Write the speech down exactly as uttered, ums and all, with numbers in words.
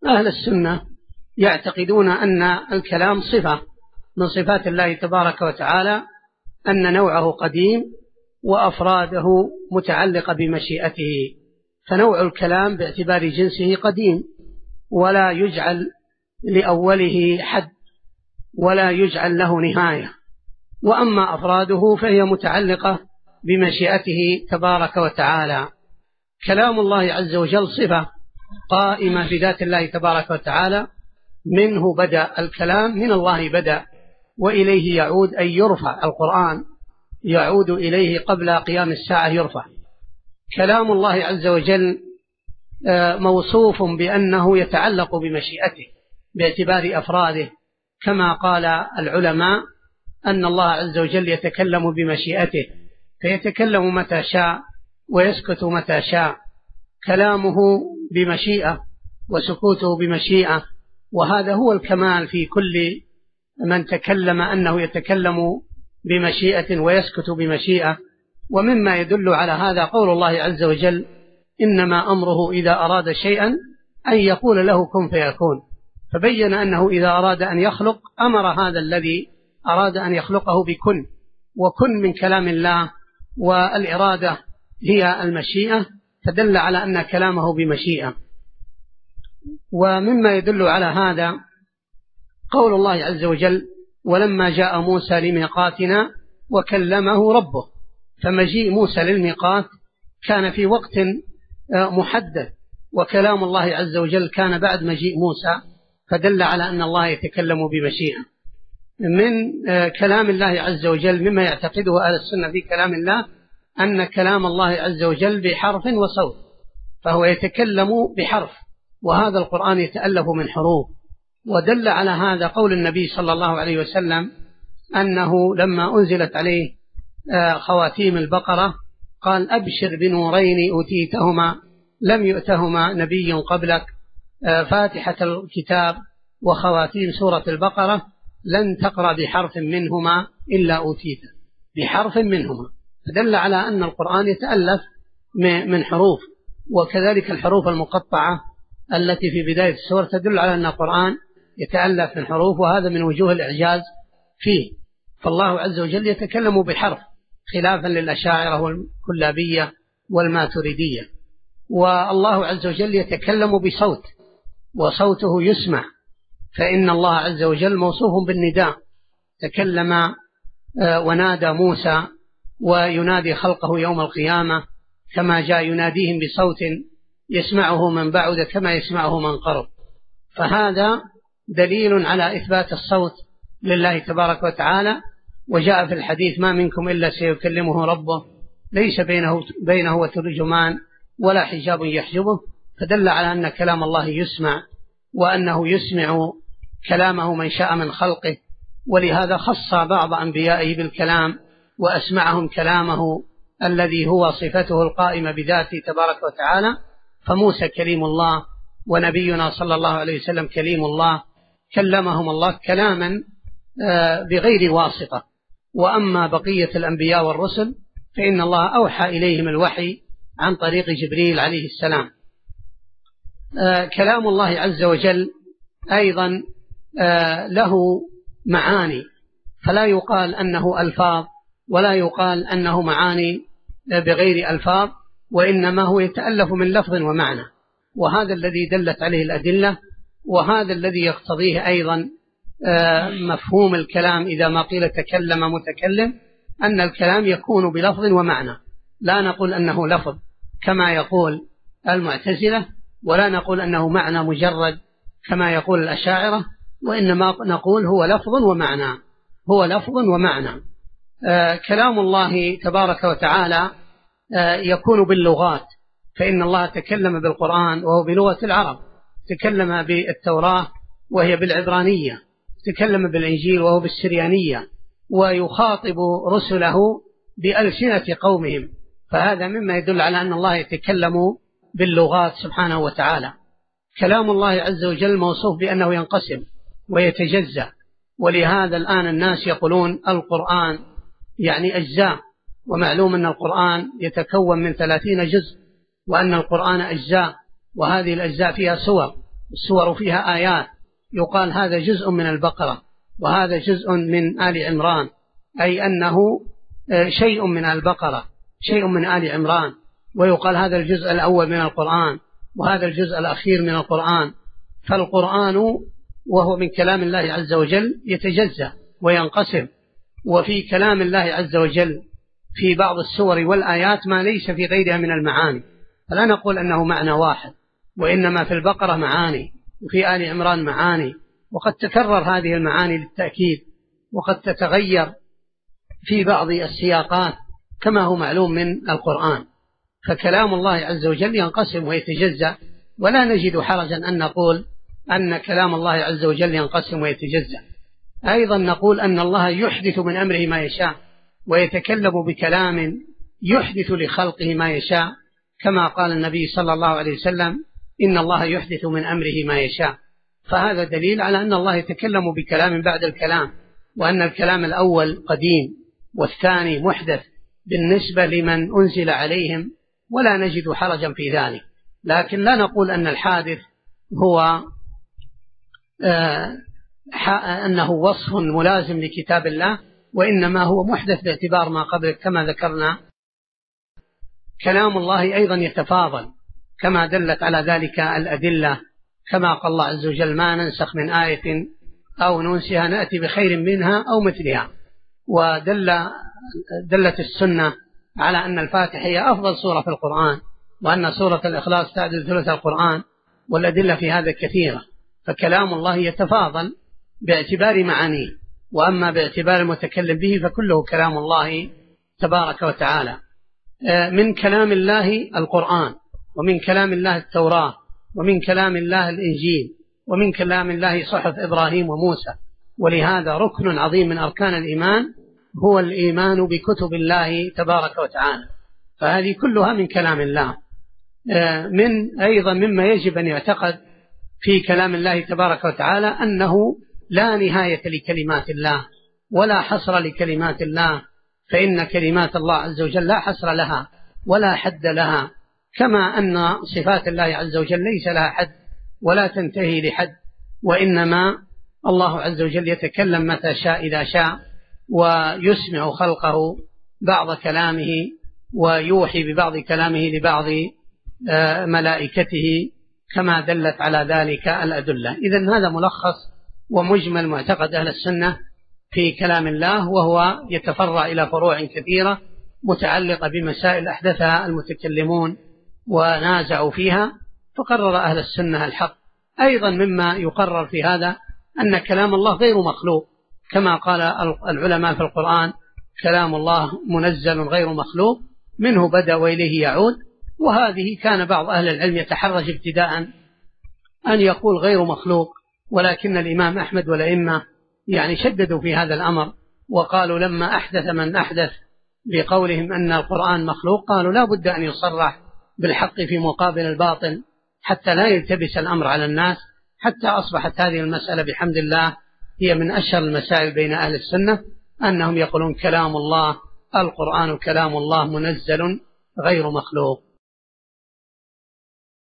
أهل السنة يعتقدون أن الكلام صفة من صفات الله تبارك وتعالى، أن نوعه قديم وأفراده متعلقة بمشيئته، فنوع الكلام باعتبار جنسه قديم ولا يجعل لأوله حد ولا يجعل له نهاية، وأما أفراده فهي متعلقة بمشيئته تبارك وتعالى. كلام الله عز وجل صفة قائمة بذات الله تبارك وتعالى، منه بدأ الكلام، من الله بدأ وإليه يعود، أي يرفع. القرآن يعود إليه قبل قيام الساعة يرفع. كلام الله عز وجل موصوف بأنه يتعلق بمشيئته باعتبار أفراده، كما قال العلماء أن الله عز وجل يتكلم بمشيئته، فيتكلم متى شاء ويسكت متى شاء. كلامه بمشيئة وسكوته بمشيئة، وهذا هو الكمال في كل من تكلم، أنه يتكلم بمشيئة ويسكت بمشيئة. ومما يدل على هذا قول الله عز وجل: إنما أمره إذا أراد شيئا أن يقول له كن فيكون. فبين أنه إذا أراد أن يخلق أمر هذا الذي أراد أن يخلقه بكن، وكن من كلام الله، والإرادة هي المشيئة، فدل على أن كلامه بمشيئة. ومما يدل على هذا قول الله عز وجل: ولما جاء موسى لميقاتنا وكلمه ربه. فمجيء موسى للميقات كان في وقت محدد، وكلام الله عز وجل كان بعد مجيء موسى، فدل على أن الله يتكلم بمشيئة. من كلام الله عز وجل مما يعتقده أهل السنة في كلام الله أن كلام الله عز وجل بحرف وصوت، فهو يتكلم بحرف، وهذا القرآن يتألف من حروف. ودل على هذا قول النبي صلى الله عليه وسلم أنه لما أنزلت عليه خواتيم البقرة قال: أبشر بنورين أوتيتهما لم يؤتهما نبي قبلك، فاتحة الكتاب وخواتيم سورة البقرة، لن تقرأ بحرف منهما إلا أوتيته، بحرف منهما. فدل على أن القرآن يتألف من حروف، وكذلك الحروف المقطعة التي في بداية السورة تدل على أن القرآن يتألف من حروف، وهذا من وجوه الإعجاز فيه. فالله عز وجل يتكلم بحرف خلافا للأشاعرة والكلابية والماتريدية. والله عز وجل يتكلم بصوت، وصوته يسمع، فإن الله عز وجل موصوف بالنداء، تكلم ونادى موسى وينادي خلقه يوم القيامة، كما جاء يناديهم بصوت يسمعه من بعد كما يسمعه من قرب. فهذا دليل على إثبات الصوت لله تبارك وتعالى. وجاء في الحديث: ما منكم إلا سيكلمه ربه ليس بينه, بينه وترجمان ولا حجاب يحجبه. فدل على أن كلام الله يسمع، وأنه يسمع كلامه من شاء من خلقه، ولهذا خص بعض أنبيائه بالكلام وأسمعهم كلامه الذي هو صفته القائمة بذاته تبارك وتعالى. فموسى كليم الله، ونبينا صلى الله عليه وسلم كليم الله، كلمهم الله كلاما بغير واسطة. وأما بقية الأنبياء والرسل فإن الله أوحى إليهم الوحي عن طريق جبريل عليه السلام. كلام الله عز وجل أيضا له معاني، فلا يقال أنه ألفاظ ولا يقال أنه معاني بغير ألفاظ، وإنما هو يتألف من لفظ ومعنى، وهذا الذي دلت عليه الأدلة، وهذا الذي يقتضيه أيضا مفهوم الكلام إذا ما قيل تكلم متكلم، أن الكلام يكون بلفظ ومعنى. لا نقول أنه لفظ كما يقول المعتزلة، ولا نقول أنه معنى مجرد كما يقول الأشاعرة، وإنما نقول هو لفظ ومعنى، هو لفظ ومعنى. آه كلام الله تبارك وتعالى آه يكون باللغات، فإن الله تكلم بالقرآن وهو بلغة العرب، تكلم بالتوراة وهي بالعبرانية، تكلم بالإنجيل وهو بالسريانية، ويخاطب رسله بألسنة قومهم. فهذا مما يدل على أن الله يتكلم باللغات سبحانه وتعالى. كلام الله عز وجل موصوف بأنه ينقسم ويتجزأ، ولهذا الآن الناس يقولون القرآن يعني أجزاء، ومعلوم أن القرآن يتكون من ثلاثين جزء، وأن القرآن أجزاء، وهذه الأجزاء فيها سور، السور فيها آيات يقال هذا جزء من البقرة وهذا جزء من آل عمران، أي أنه شيء من البقرة شيء من آل عمران، ويقال هذا الجزء الأول من القرآن وهذا الجزء الأخير من القرآن. فالقرآن وهو من كلام الله عز وجل يتجزأ وينقسم، وفي كلام الله عز وجل في بعض السور والآيات ما ليس في غيرها من المعاني، فلا نقول أنه معنى واحد، وإنما في البقرة معاني وفي آل عمران معاني، وقد تكرر هذه المعاني للتأكيد، وقد تتغير في بعض السياقات كما هو معلوم من القرآن. فكلام الله عز وجل ينقسم ويتجزأ، ولا نجد حرجا أن نقول أن كلام الله عز وجل ينقسم ويتجزأ. أيضا نقول أن الله يحدث من أمره ما يشاء ويتكلم بكلام يحدث لخلقه ما يشاء، كما قال النبي صلى الله عليه وسلم إن الله يحدث من أمره ما يشاء. فهذا دليل على أن الله يتكلم بكلام بعد الكلام، وأن الكلام الأول قديم والثاني محدث بالنسبة لمن أنزل عليهم، ولا نجد حرجا في ذلك. لكن لا نقول أن الحادث هو آه أنه وصف ملازم لكتاب الله، وإنما هو محدث باعتبار ما قبل كما ذكرنا. كلام الله أيضا يتفاضل كما دلت على ذلك الأدلة، كما قال الله عز وجل ما ننسخ من آية أو ننسها نأتي بخير منها أو مثلها. ودل دلت السنة على أن الفاتحة هي أفضل سورة في القرآن، وأن سورة الإخلاص تعدل ثلث القرآن، والأدلة في هذا كثيرة. فكلام الله يتفاضل باعتبار معانيه، وأما باعتبار المتكلم به فكله كلام الله تبارك وتعالى. من كلام الله القرآن، ومن كلام الله التوراة، ومن كلام الله الإنجيل، ومن كلام الله صحف إبراهيم وموسى. ولهذا ركن عظيم من أركان الإيمان هو الإيمان بكتب الله تبارك وتعالى، فهذه كلها من كلام الله. من أيضا مما يجب أن يعتقد في كلام الله تبارك وتعالى أنه لا نهاية لكلمات الله ولا حصر لكلمات الله، فإن كلمات الله عز وجل لا حصر لها ولا حد لها، كما أن صفات الله عز وجل ليس لها حد ولا تنتهي لحد، وإنما الله عز وجل يتكلم متى شاء إذا شاء، ويسمع خلقه بعض كلامه ويوحي ببعض كلامه لبعض ملائكته كما دلت على ذلك الأدلة. إذن هذا ملخص ومجمل معتقد أهل السنة في كلام الله، وهو يتفرع إلى فروع كثيرة متعلقة بمسائل أحدثها المتكلمون ونازعوا فيها، فقرر أهل السنة الحق. أيضا مما يقرر في هذا أن كلام الله غير مخلوق، كما قال العلماء في القرآن كلام الله منزل غير مخلوق، منه بدأ وإليه يعود. وهذه كان بعض أهل العلم يتحرج ابتداء أن يقول غير مخلوق، ولكن الإمام أحمد والأئمة يعني شددوا في هذا الأمر، وقالوا لما أحدث من أحدث بقولهم أن القرآن مخلوق، قالوا لا بد أن يصرح بالحق في مقابل الباطل حتى لا يلتبس الأمر على الناس، حتى أصبحت هذه المسألة بحمد الله هي من أشهر المسائل بين أهل السنة، أنهم يقولون كلام الله القرآن كلام الله منزل غير مخلوق.